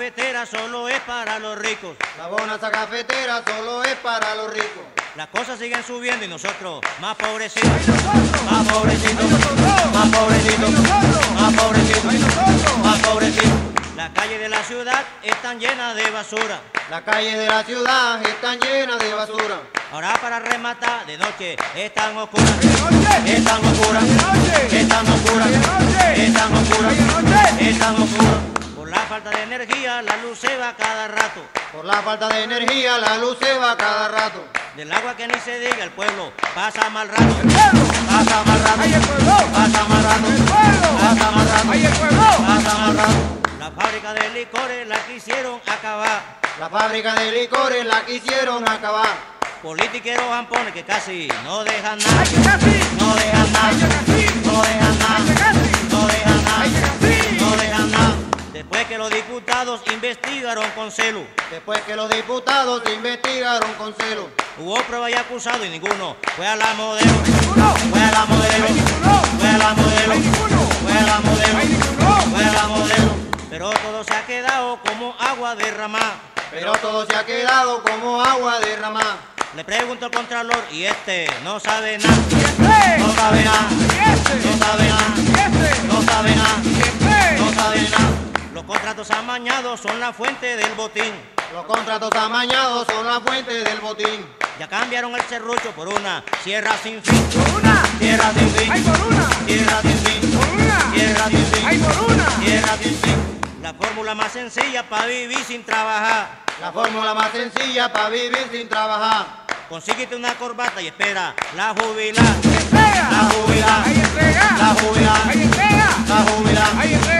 cafetera solo es para los ricos. La bonanza cafetera solo es para los ricos. Las cosas siguen subiendo y nosotros más pobrecitos, más pobrecitos, más pobrecitos, más pobrecitos, más pobrecitos. Las calles de la ciudad están llenas de basura. Las calles de la ciudad están llenas de basura. Ahora para rematar de noche están oscuras, están oscuras, están oscuras, están oscuras, están oscuras. Por la falta de energía la luz se va cada rato. Por la falta de energía la luz se va cada rato. Del agua que ni se diga el pueblo pasa mal rato, pasa mal rato, pasa mal rato, pasa mal rato, pasa mal rato. La fábrica de licores la quisieron acabar. La fábrica de licores la quisieron acabar. Politiqueros jampones que casi no dejan nada, no dejan nada, no dejan nada, no dejan nada, no dejan nada. Después que los diputados investigaron con celo, Después que los diputados investigaron con celo. hubo pruebas y acusados y ninguno fue a la modelo, fue a la modelo, fue a la modelo, fue a la modelo, fue a la modelo. Pero todo se ha quedado como agua derramada. Pero todo se ha quedado como agua derramada. Le pregunto al contralor y no sabe nada, no sabe nada, no sabe nada, no sabe nada, no sabe nada. Los contratos amañados son la fuente del botín. Los contratos amañados son la fuente del botín. Ya cambiaron el serrucho por una sierra sin fin. Por una. Tierra sin fin. ¡Ay, por una! Tierra sin fin. Por una. Tierra sin fin. ¡Ay, por una! Tierra sin fin. La fórmula más sencilla para vivir sin trabajar. La fórmula más sencilla para vivir sin trabajar. Consíguete una corbata y espera la jubilar. ¡Entrega! La jubilar. ¡Ay, entrega! La jubilar. ¡Ay, entrega! La jubilar. ¡Ay, entrega!